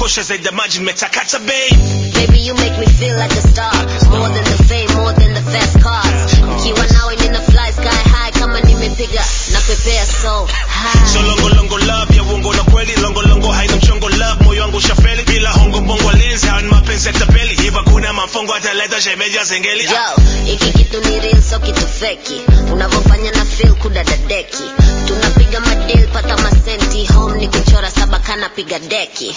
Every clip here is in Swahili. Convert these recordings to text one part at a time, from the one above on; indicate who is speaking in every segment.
Speaker 1: Natosha zaidi ya maji nimetakata babe.
Speaker 2: Baby you make me feel like a star, more than the fame, more than the fast cars. Nikiwa nawe nina fly sky high kama nimepiga na pepea so high.
Speaker 1: So longo love ya uongo na kweli, longo haina mchongo love, moyo wangu ushafeli bila hongo bongo lenzi, hawa ni mapenzi ya tapeli, hiva kuna mafongo ataleta shemeja zengeli.
Speaker 2: Yo, iki kitu ni real so kitu feki, unavofanya na feel kudadadeki. Tunapiga madeal pata masenti, home ni kuchora sabakana piga deki.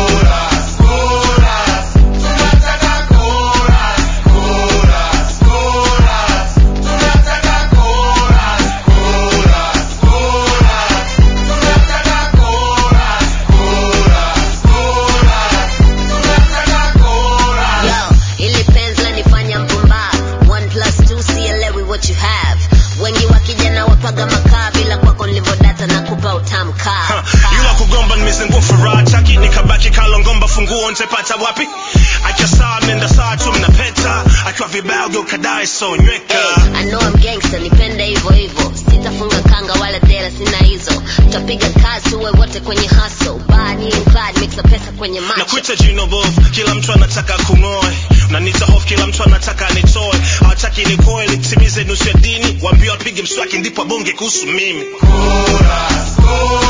Speaker 1: Nitapata wapi? Acha saa nenda saa tu mnapeta, akiwa vibao geuka dai so nyweka.
Speaker 2: I know I'm gangster, nipende hivyo hivyo. Sitafunga kanga wala dela sina hizo. Tutapiga kazi tuwe wote kwenye hustle. Bani inclined mixa pesa kwenye macho.
Speaker 1: Na kuita Gino Bof, kila mtu anataka kungoe. Unaniita hofu kila mtu anataka nitoe. Hawataki nikoe nitimize nusu ya dini. Waambie wapige mswaki ndipo bonge kuhusu mimi.